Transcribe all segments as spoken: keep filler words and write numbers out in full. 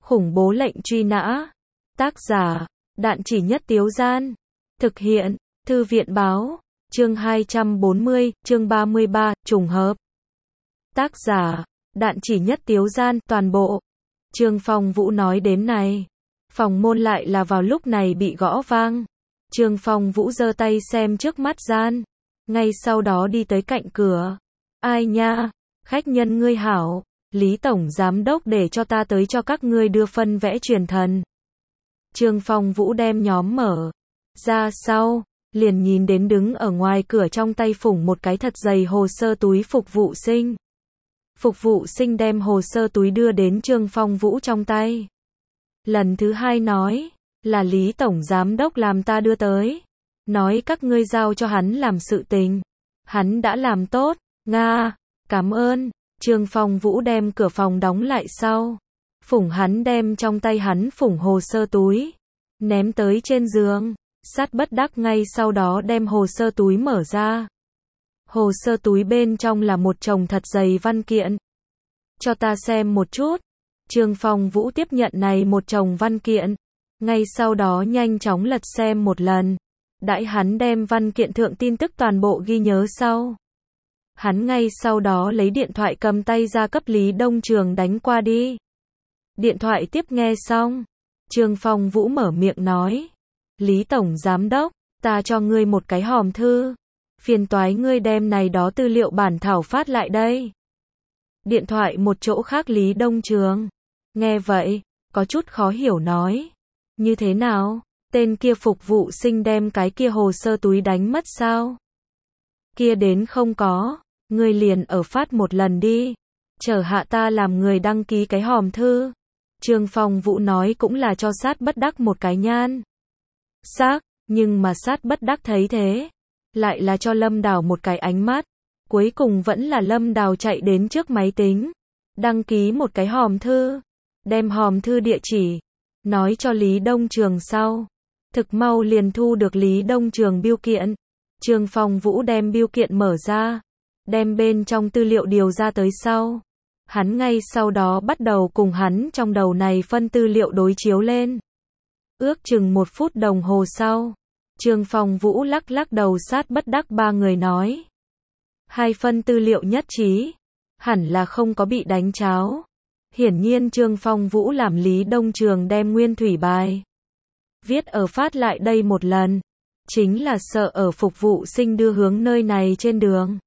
Khủng bố lệnh truy nã. Tác giả, Đạn Chỉ Nhất Tiếu Gian. Thực hiện, Thư viện báo. Chương hai trăm bốn mươi, chương ba mươi ba, trùng hợp. Tác giả, Đạn Chỉ Nhất Tiếu Gian, toàn bộ. Trương Phong Vũ nói đến này. Phòng môn lại là vào lúc này bị gõ vang. Trương Phong Vũ giơ tay xem trước mắt gian. Ngay sau đó đi tới cạnh cửa. Ai nha, khách nhân ngươi hảo, Lý Tổng Giám Đốc để cho ta tới cho các ngươi đưa phân vẽ truyền thần. Trương Phong Vũ đem nhóm mở ra sau, liền nhìn đến đứng ở ngoài cửa trong tay phủng một cái thật dày hồ sơ túi Phục vụ sinh. Phục vụ sinh đem hồ sơ túi đưa đến Trương Phong Vũ trong tay. Lần thứ hai nói, là Lý Tổng Giám Đốc làm ta đưa tới. Nói các ngươi giao cho hắn làm sự tình. Hắn đã làm tốt, Nga, cảm ơn. Trương Phong Vũ đem cửa phòng đóng lại sau. Phủng hắn đem trong tay hắn phủng hồ sơ túi. Ném tới trên giường. Sát bất đắc ngay sau đó đem hồ sơ túi mở ra. Hồ sơ túi bên trong là một chồng thật dày văn kiện. Cho ta xem một chút. Trương Phong Vũ tiếp nhận này một chồng văn kiện. Ngay sau đó nhanh chóng lật xem một lần. Đãi hắn đem văn kiện thượng tin tức toàn bộ ghi nhớ sau. Hắn ngay sau đó lấy điện thoại cầm tay ra cấp Lý Đông Trường đánh qua đi. Điện thoại tiếp nghe xong. Trương Phong Vũ mở miệng nói. Lý Tổng Giám Đốc, ta cho ngươi một cái hòm thư. Phiền toái ngươi đem này đó tư liệu bản thảo phát lại đây. Điện thoại một chỗ khác Lý Đông Trường. Nghe vậy, có chút khó hiểu nói. Như thế nào? Tên kia phục vụ sinh đem cái kia hồ sơ túi đánh mất sao? Kia đến không có. Ngươi liền ở phát một lần đi. Chờ hạ ta làm người đăng ký cái hòm thư. Trương Phong Vũ nói cũng là cho sát bất đắc một cái nhan. Xác, nhưng mà sát bất đắc thấy thế. Lại là cho Lâm Đào một cái ánh mắt. Cuối cùng vẫn là Lâm Đào chạy đến trước máy tính. Đăng ký một cái hòm thư. Đem hòm thư địa chỉ. Nói cho Lý Đông Trường sau. Thực mau liền thu được Lý Đông Trường biêu kiện. Trương Phong Vũ đem biêu kiện mở ra. Đem bên trong tư liệu điều ra tới sau. Hắn ngay sau đó bắt đầu cùng hắn trong đầu này phân tư liệu đối chiếu lên. Ước chừng một phút đồng hồ sau. Trương Phong Vũ lắc lắc đầu sát bất đắc ba người nói. Hai phân tư liệu nhất trí. Hẳn là không có bị đánh cháo. Hiển nhiên Trương Phong Vũ làm Lý Đông Trường đem nguyên thủy bài. Viết ở phát lại đây một lần. Chính là sợ ở phục vụ sinh đưa hướng nơi này trên đường.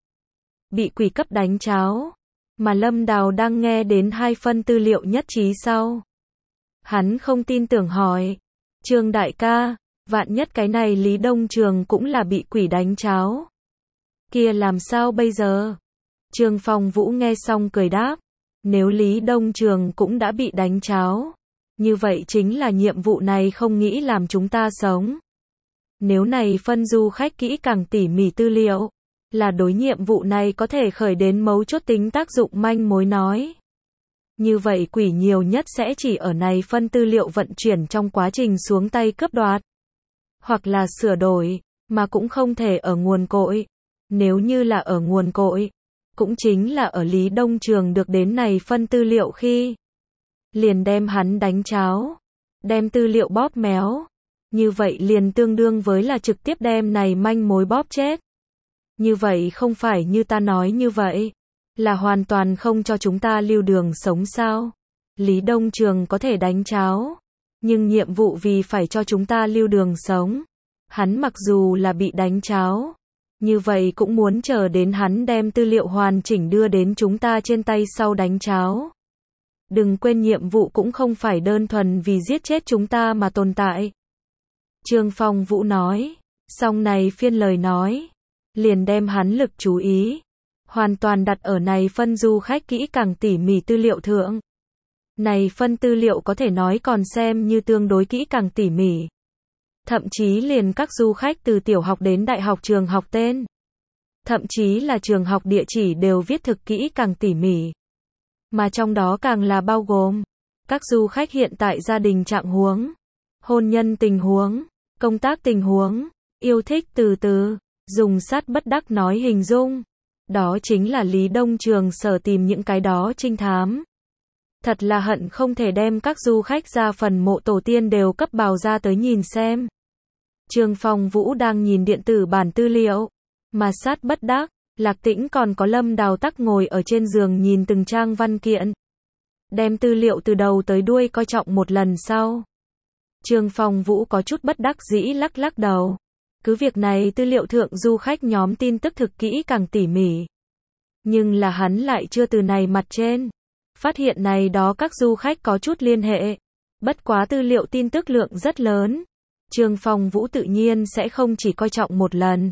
Bị quỷ cấp đánh cháo. Mà Lâm Đào đang nghe đến hai phân tư liệu nhất trí sau. Hắn không tin tưởng hỏi. Trương đại ca, vạn nhất cái này Lý Đông Trường cũng là bị quỷ đánh cháo. Kia làm sao bây giờ? Trương Phong Vũ nghe xong cười đáp. Nếu Lý Đông Trường cũng đã bị đánh cháo. Như vậy chính là nhiệm vụ này không nghĩ làm chúng ta sống. Nếu này phân du khách kỹ càng tỉ mỉ tư liệu. Là đối nhiệm vụ này có thể khởi đến mấu chốt tính tác dụng manh mối nói. Như vậy quỷ nhiều nhất sẽ chỉ ở này phân tư liệu vận chuyển trong quá trình xuống tay cướp đoạt. Hoặc là sửa đổi, mà cũng không thể ở nguồn cội. Nếu như là ở nguồn cội, cũng chính là ở Lý Đông Trường được đến này phân tư liệu khi. Liền đem hắn đánh cháo, đem tư liệu bóp méo. Như vậy liền tương đương với là trực tiếp đem này manh mối bóp chết. Như vậy không phải như ta nói như vậy. Là hoàn toàn không cho chúng ta lưu đường sống sao. Lý Đông Trường có thể đánh cháo. Nhưng nhiệm vụ vì phải cho chúng ta lưu đường sống. Hắn mặc dù là bị đánh cháo. Như vậy cũng muốn chờ đến hắn đem tư liệu hoàn chỉnh đưa đến chúng ta trên tay sau đánh cháo. Đừng quên nhiệm vụ cũng không phải đơn thuần vì giết chết chúng ta mà tồn tại. Trương Phong Vũ nói. Xong này phiên lời nói. Liền đem hắn lực chú ý. Hoàn toàn đặt ở này phân du khách kỹ càng tỉ mỉ tư liệu thượng. Này phân tư liệu có thể nói còn xem như tương đối kỹ càng tỉ mỉ. Thậm chí liền các du khách từ tiểu học đến đại học trường học tên. Thậm chí là trường học địa chỉ đều viết thực kỹ càng tỉ mỉ. Mà trong đó càng là bao gồm. Các du khách hiện tại gia đình trạng huống. Hôn nhân tình huống. Công tác tình huống. Yêu thích từ từ. Dùng sát bất đắc nói hình dung. Đó chính là Lý Đông Trường sở tìm những cái đó trinh thám. Thật là hận không thể đem các du khách ra phần mộ tổ tiên đều cấp bào ra tới nhìn xem. Trương Phong Vũ đang nhìn điện tử bản tư liệu, mà sát bất đắc, Lạc Tĩnh còn có Lâm Đào Tắc ngồi ở trên giường nhìn từng trang văn kiện. Đem tư liệu từ đầu tới đuôi coi trọng một lần sau. Trương Phong Vũ có chút bất đắc dĩ lắc lắc đầu. Cứ việc này tư liệu thượng du khách nhóm tin tức thực kỹ càng tỉ mỉ. Nhưng là hắn lại chưa từ này mặt trên. Phát hiện này đó các du khách có chút liên hệ. Bất quá tư liệu tin tức lượng rất lớn. Trương Phong Vũ tự nhiên sẽ không chỉ coi trọng một lần.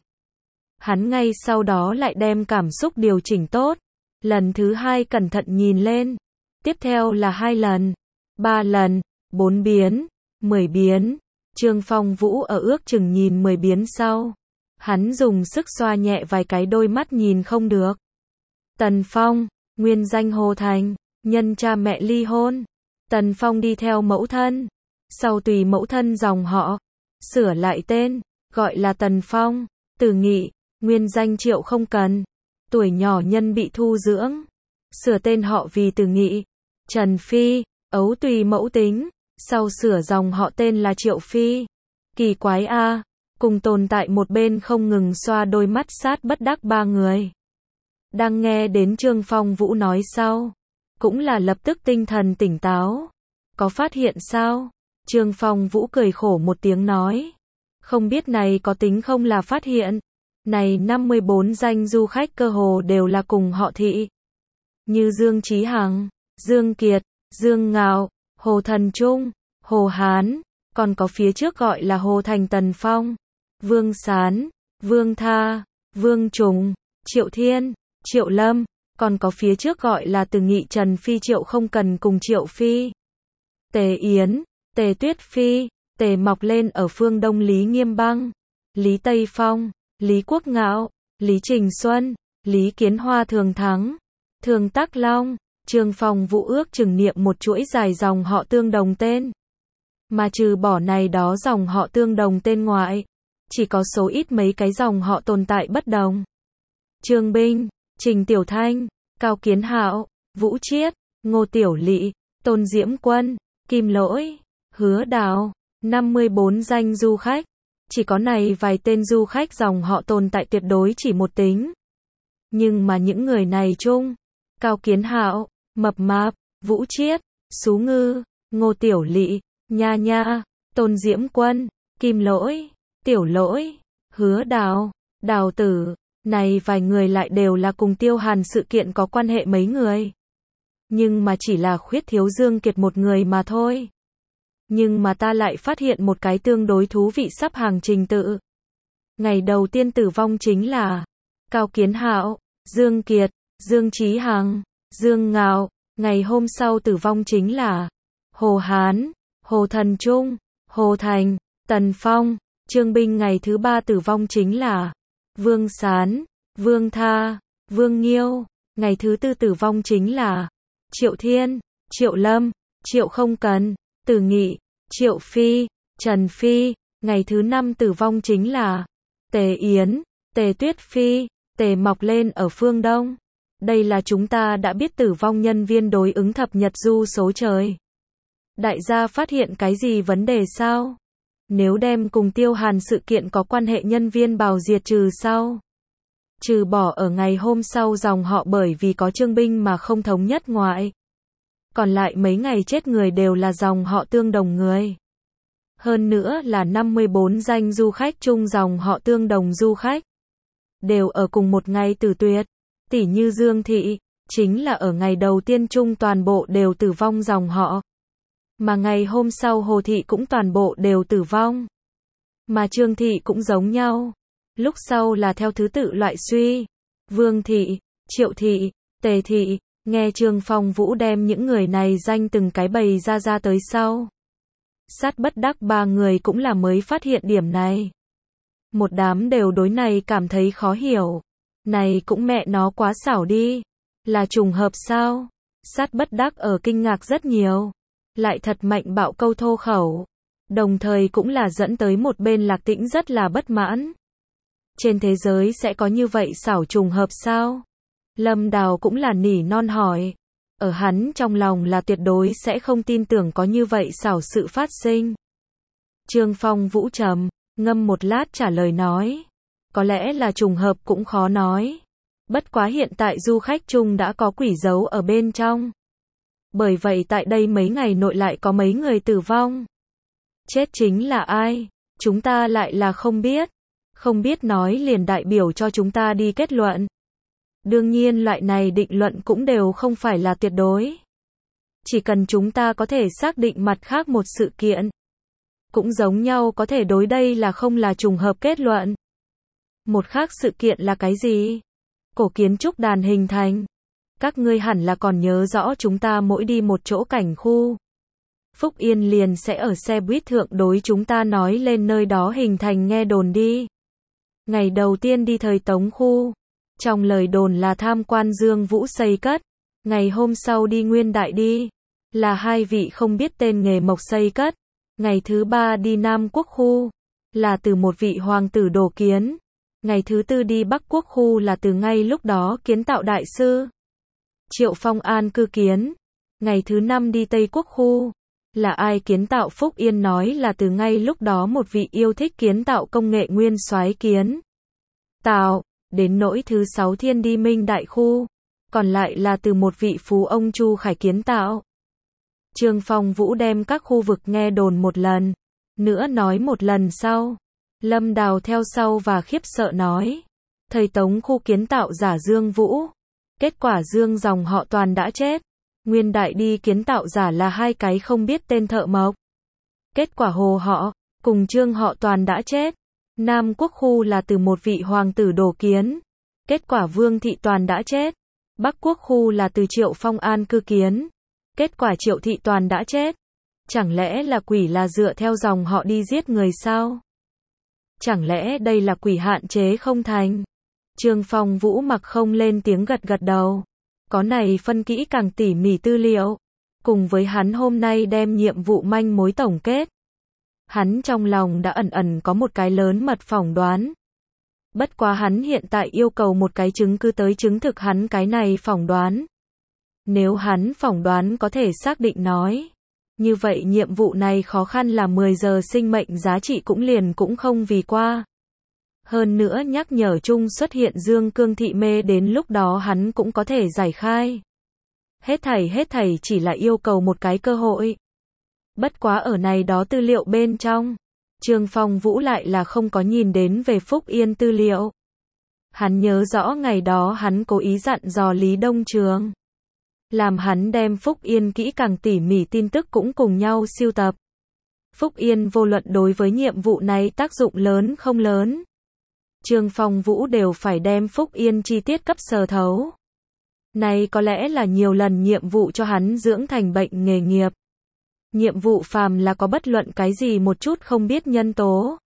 Hắn ngay sau đó lại đem cảm xúc điều chỉnh tốt. Lần thứ hai cẩn thận nhìn lên. Tiếp theo là hai lần, ba lần, bốn biến, mười biến. Trương Phong Vũ ở ước chừng nhìn mười biến sau. Hắn dùng sức xoa nhẹ vài cái đôi mắt nhìn không được. Tần Phong, nguyên danh Hồ Thành, nhân cha mẹ ly hôn. Tần Phong đi theo mẫu thân. Sau tùy mẫu thân dòng họ. Sửa lại tên, gọi là Tần Phong. Từ Nghị, nguyên danh Triệu không cần. Tuổi nhỏ nhân bị thu dưỡng. Sửa tên họ vì Từ Nghị. Trần Phi, ấu tùy mẫu tính. Sau sửa dòng họ tên là Triệu Phi. Kỳ quái a, à, cùng tồn tại một bên không ngừng xoa đôi mắt sát bất đắc ba người. Đang nghe đến Trương Phong Vũ nói sau. Cũng là lập tức tinh thần tỉnh táo. Có phát hiện sao? Trương Phong Vũ cười khổ một tiếng nói. Không biết này có tính không là phát hiện. Này năm mươi bốn danh du khách cơ hồ đều là cùng họ Thị. Như Dương Chí Hằng, Dương Kiệt, Dương Ngạo, Hồ Thần Trung, Hồ Hán, còn có phía trước gọi là Hồ Thành Tần Phong, Vương Sán, Vương Tha, Vương Trùng, Triệu Thiên, Triệu Lâm, còn có phía trước gọi là Từ Nghị Trần Phi Triệu không cần cùng Triệu Phi, Tề Yến, Tề Tuyết Phi, Tề mọc lên ở phương Đông Lý Nghiêm Băng, Lý Tây Phong, Lý Quốc Ngạo, Lý Trình Xuân, Lý Kiến Hoa Thường Thắng, Thường Tắc Long. Trương Phong Vũ ước chừng niệm một chuỗi dài dòng họ tương đồng tên. Mà trừ bỏ này đó dòng họ tương đồng tên ngoại, chỉ có số ít mấy cái dòng họ tồn tại bất đồng. Trương Binh, Trình Tiểu Thanh, Cao Kiến Hạo, Vũ Chiết, Ngô Tiểu Lị, Tôn Diễm Quân, Kim Lỗi, Hứa Đào, năm mươi bốn danh du khách. Chỉ có này vài tên du khách dòng họ tồn tại tuyệt đối chỉ một tính. Nhưng mà những người này chung, Cao Kiến Hạo, Mập Mạp, Vũ Chiết, Sú Ngư, Ngô Tiểu Lị, Nha Nha, Tôn Diễm Quân, Kim Lỗi, Tiểu Lỗi, Hứa Đào, Đào Tử, này vài người lại đều là cùng Tiêu Hàn sự kiện có quan hệ mấy người. Nhưng mà chỉ là khuyết thiếu Dương Kiệt một người mà thôi. Nhưng mà ta lại phát hiện một cái tương đối thú vị sắp hàng trình tự. Ngày đầu tiên tử vong chính là Cao Kiến Hạo, Dương Kiệt, Dương Chí Hằng, Dương Ngạo. Ngày hôm sau tử vong chính là Hồ Hán, Hồ Thần Trung, Hồ Thành, Tần Phong. Trương Binh ngày thứ ba tử vong chính là Vương Sán, Vương Tha, Vương Nghiêu. Ngày thứ tư tử vong chính là Triệu Thiên, Triệu Lâm, Triệu không cần, Từ Nghị, Triệu Phi, Trần Phi. Ngày thứ năm tử vong chính là Tề Yến, Tề Tuyết Phi, Tề mọc lên ở phương Đông. Đây là chúng ta đã biết tử vong nhân viên đối ứng thập nhật du số trời. Đại gia phát hiện cái gì vấn đề sao? Nếu đem cùng Tiêu Hàn sự kiện có quan hệ nhân viên bào diệt trừ sau. Trừ bỏ ở ngày hôm sau dòng họ bởi vì có Trương Binh mà không thống nhất ngoại. Còn lại mấy ngày chết người đều là dòng họ tương đồng người. Hơn nữa là năm mươi bốn danh du khách chung dòng họ tương đồng du khách. Đều ở cùng một ngày tử tuyệt. Tỷ như Dương Thị, chính là ở ngày đầu tiên chung toàn bộ đều tử vong dòng họ. Mà ngày hôm sau Hồ Thị cũng toàn bộ đều tử vong. Mà Trương Thị cũng giống nhau. Lúc sau là theo thứ tự loại suy. Vương Thị, Triệu Thị, Tề Thị. Nghe Trương Phong Vũ đem những người này danh từng cái bày ra ra tới sau. Sát bất đắc ba người cũng là mới phát hiện điểm này. Một đám đều đối này cảm thấy khó hiểu. Này cũng mẹ nó quá xảo đi. Là trùng hợp sao? Sát bất đắc ở kinh ngạc rất nhiều. Lại thật mạnh bạo câu thô khẩu. Đồng thời cũng là dẫn tới một bên Lạc Tĩnh rất là bất mãn. Trên thế giới sẽ có như vậy xảo trùng hợp sao? Lâm Đào cũng là nỉ non hỏi. Ở hắn trong lòng là tuyệt đối sẽ không tin tưởng có như vậy xảo sự phát sinh. Trương Phong Vũ trầm ngâm một lát trả lời nói. Có lẽ là trùng hợp cũng khó nói. Bất quá hiện tại du khách chung đã có quỷ dấu ở bên trong. Bởi vậy tại đây mấy ngày nội lại có mấy người tử vong. Chết chính là ai? Chúng ta lại là không biết. Không biết nói liền đại biểu cho chúng ta đi kết luận. Đương nhiên loại này định luận cũng đều không phải là tuyệt đối. Chỉ cần chúng ta có thể xác định mặt khác một sự kiện. Cũng giống nhau có thể đối đây là không là trùng hợp kết luận. Một khác sự kiện là cái gì? Cổ kiến trúc đàn hình thành. Các ngươi hẳn là còn nhớ rõ chúng ta mỗi đi một chỗ cảnh khu. Phúc Yên liền sẽ ở xe buýt thượng đối chúng ta nói lên nơi đó hình thành nghe đồn đi. Ngày đầu tiên đi thời Tống khu. Trong lời đồn là tham quan Dương Vũ xây cất. Ngày hôm sau đi Nguyên Đại đi. Là hai vị không biết tên nghề mộc xây cất. Ngày thứ ba đi Nam Quốc khu. Là từ một vị hoàng tử đổ kiến. Ngày thứ tư đi Bắc Quốc khu là từ ngay lúc đó kiến tạo đại sư Triệu Phong an cư kiến. Ngày thứ năm đi Tây Quốc khu. Là ai kiến tạo Phúc Yên nói là từ ngay lúc đó một vị yêu thích kiến tạo công nghệ nguyên soái kiến tạo. Đến nỗi thứ sáu thiên đi Minh Đại khu. Còn lại là từ một vị phú ông Chu Khải kiến tạo. Trương Phong Vũ đem các khu vực nghe đồn một lần. Nữa nói một lần sau. Lâm Đào theo sau và khiếp sợ nói. Thời Tống khu kiến tạo giả Dương Vũ. Kết quả Dương dòng họ toàn đã chết. Nguyên Đại đi kiến tạo giả là hai cái không biết tên thợ mộc. Kết quả Hồ họ, cùng Trương họ toàn đã chết. Nam Quốc khu là từ một vị hoàng tử đổ kiến. Kết quả Vương Thị toàn đã chết. Bắc Quốc khu là từ Triệu Phong an cư kiến. Kết quả Triệu Thị toàn đã chết. Chẳng lẽ là quỷ là dựa theo dòng họ đi giết người sao? Chẳng lẽ đây là quỷ hạn chế không thành? Trương Phong Vũ mặc không lên tiếng gật gật đầu. Có này phân kỹ càng tỉ mỉ tư liệu. Cùng với hắn hôm nay đem nhiệm vụ manh mối tổng kết. Hắn trong lòng đã ẩn ẩn có một cái lớn mật phỏng đoán. Bất quá hắn hiện tại yêu cầu một cái chứng cứ tới chứng thực hắn cái này phỏng đoán. Nếu hắn phỏng đoán có thể xác định nói. Như vậy nhiệm vụ này khó khăn là mười giờ sinh mệnh giá trị cũng liền cũng không vì qua. Hơn nữa nhắc nhở chung xuất hiện Dương Cương Thị mê đến lúc đó hắn cũng có thể giải khai. Hết thảy hết thảy chỉ là yêu cầu một cái cơ hội. Bất quá ở này đó tư liệu bên trong. Trương Phong Vũ lại là không có nhìn đến về Phúc Yên tư liệu. Hắn nhớ rõ ngày đó hắn cố ý dặn dò Lý Đông Trường. Làm hắn đem Phúc Yên kỹ càng tỉ mỉ tin tức cũng cùng nhau siêu tập. Phúc Yên vô luận đối với nhiệm vụ này tác dụng lớn không lớn. Trương Phong Vũ đều phải đem Phúc Yên chi tiết cấp sờ thấu. Này có lẽ là nhiều lần nhiệm vụ cho hắn dưỡng thành bệnh nghề nghiệp. Nhiệm vụ phàm là có bất luận cái gì một chút không biết nhân tố.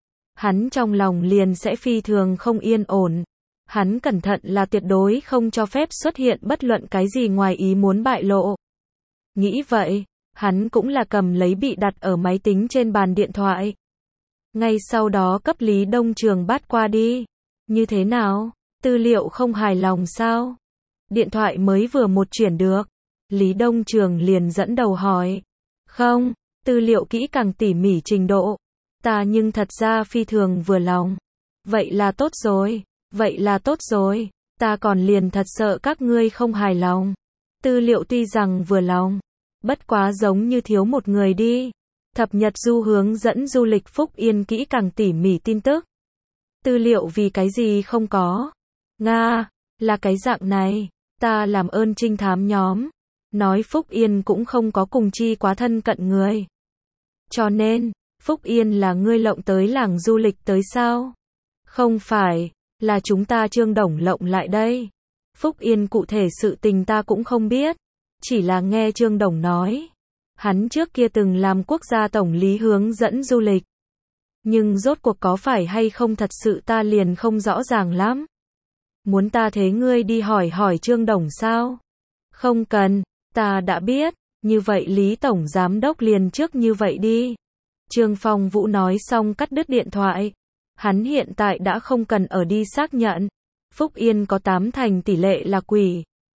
Hắn trong lòng liền sẽ phi thường không yên ổn. Hắn cẩn thận là tuyệt đối không cho phép xuất hiện bất luận cái gì ngoài ý muốn bại lộ. Nghĩ vậy, hắn cũng là cầm lấy bị đặt ở máy tính trên bàn điện thoại. Ngay sau đó cấp Lý Đông Trường bắt qua đi. Như thế nào? Tư liệu không hài lòng sao? Điện thoại mới vừa một chuyển được. Lý Đông Trường liền dẫn đầu hỏi. Không, tư liệu kỹ càng tỉ mỉ trình độ. Ta nhưng thật ra phi thường vừa lòng. Vậy là tốt rồi. Vậy là tốt rồi. Ta còn liền thật sợ các ngươi không hài lòng. Tư liệu tuy rằng vừa lòng. Bất quá giống như thiếu một người đi. Thập Nhật Du hướng dẫn du lịch Phúc Yên kỹ càng tỉ mỉ tin tức. Tư liệu vì cái gì không có? Nga, là cái dạng này. Ta làm ơn trinh thám nhóm. Nói Phúc Yên cũng không có cùng chi quá thân cận người. Cho nên, Phúc Yên là ngươi lộng tới làng du lịch tới sao? Không phải, là chúng ta Trương Đồng lộng lại đây. Phúc Yên cụ thể sự tình ta cũng không biết. Chỉ là nghe Trương Đồng nói. Hắn trước kia từng làm quốc gia tổng lý hướng dẫn du lịch. Nhưng rốt cuộc có phải hay không thật sự ta liền không rõ ràng lắm. Muốn ta thế ngươi đi hỏi hỏi Trương Đồng sao? Không cần, ta đã biết. Như vậy Lý Tổng Giám Đốc liền trước như vậy đi. Trương Phong Vũ nói xong cắt đứt điện thoại. Hắn hiện tại đã không cần ở đi xác nhận. Phúc Yên có tám thành tỷ lệ là quỷ.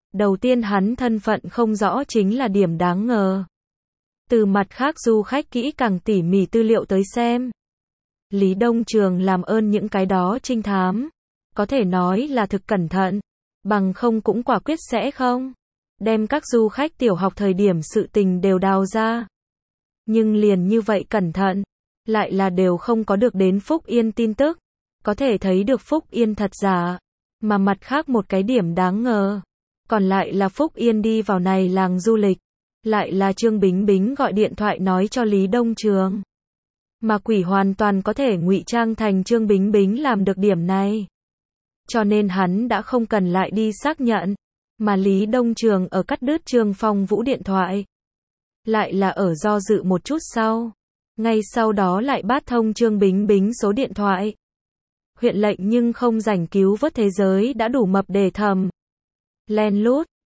Đầu tiên hắn thân phận không rõ chính là điểm đáng ngờ. Từ mặt khác du khách kỹ càng tỉ mỉ tư liệu tới xem. Lý Đông Trường làm ơn những cái đó trinh thám. Có thể nói là thực cẩn thận. Bằng không cũng quả quyết sẽ không. Đem các du khách tiểu học thời điểm sự tình đều đào ra. Nhưng liền như vậy cẩn thận. Lại là đều không có được đến Phúc Yên tin tức. Có thể thấy được Phúc Yên thật giả. Mà mặt khác một cái điểm đáng ngờ. Còn lại là Phúc Yên đi vào này làng du lịch. Lại là Trương Bính Bính gọi điện thoại nói cho Lý Đông Trường. Mà quỷ hoàn toàn có thể ngụy trang thành Trương Bính Bính làm được điểm này. Cho nên hắn đã không cần lại đi xác nhận. Mà Lý Đông Trường ở cắt đứt Trương Phong Vũ điện thoại. Lại là ở do dự một chút sau. Ngay sau đó lại bắt thông Trương Bính Bính số điện thoại. Huyện lệnh nhưng không rảnh cứu vớt thế giới đã đủ mập để thầm. Len lút,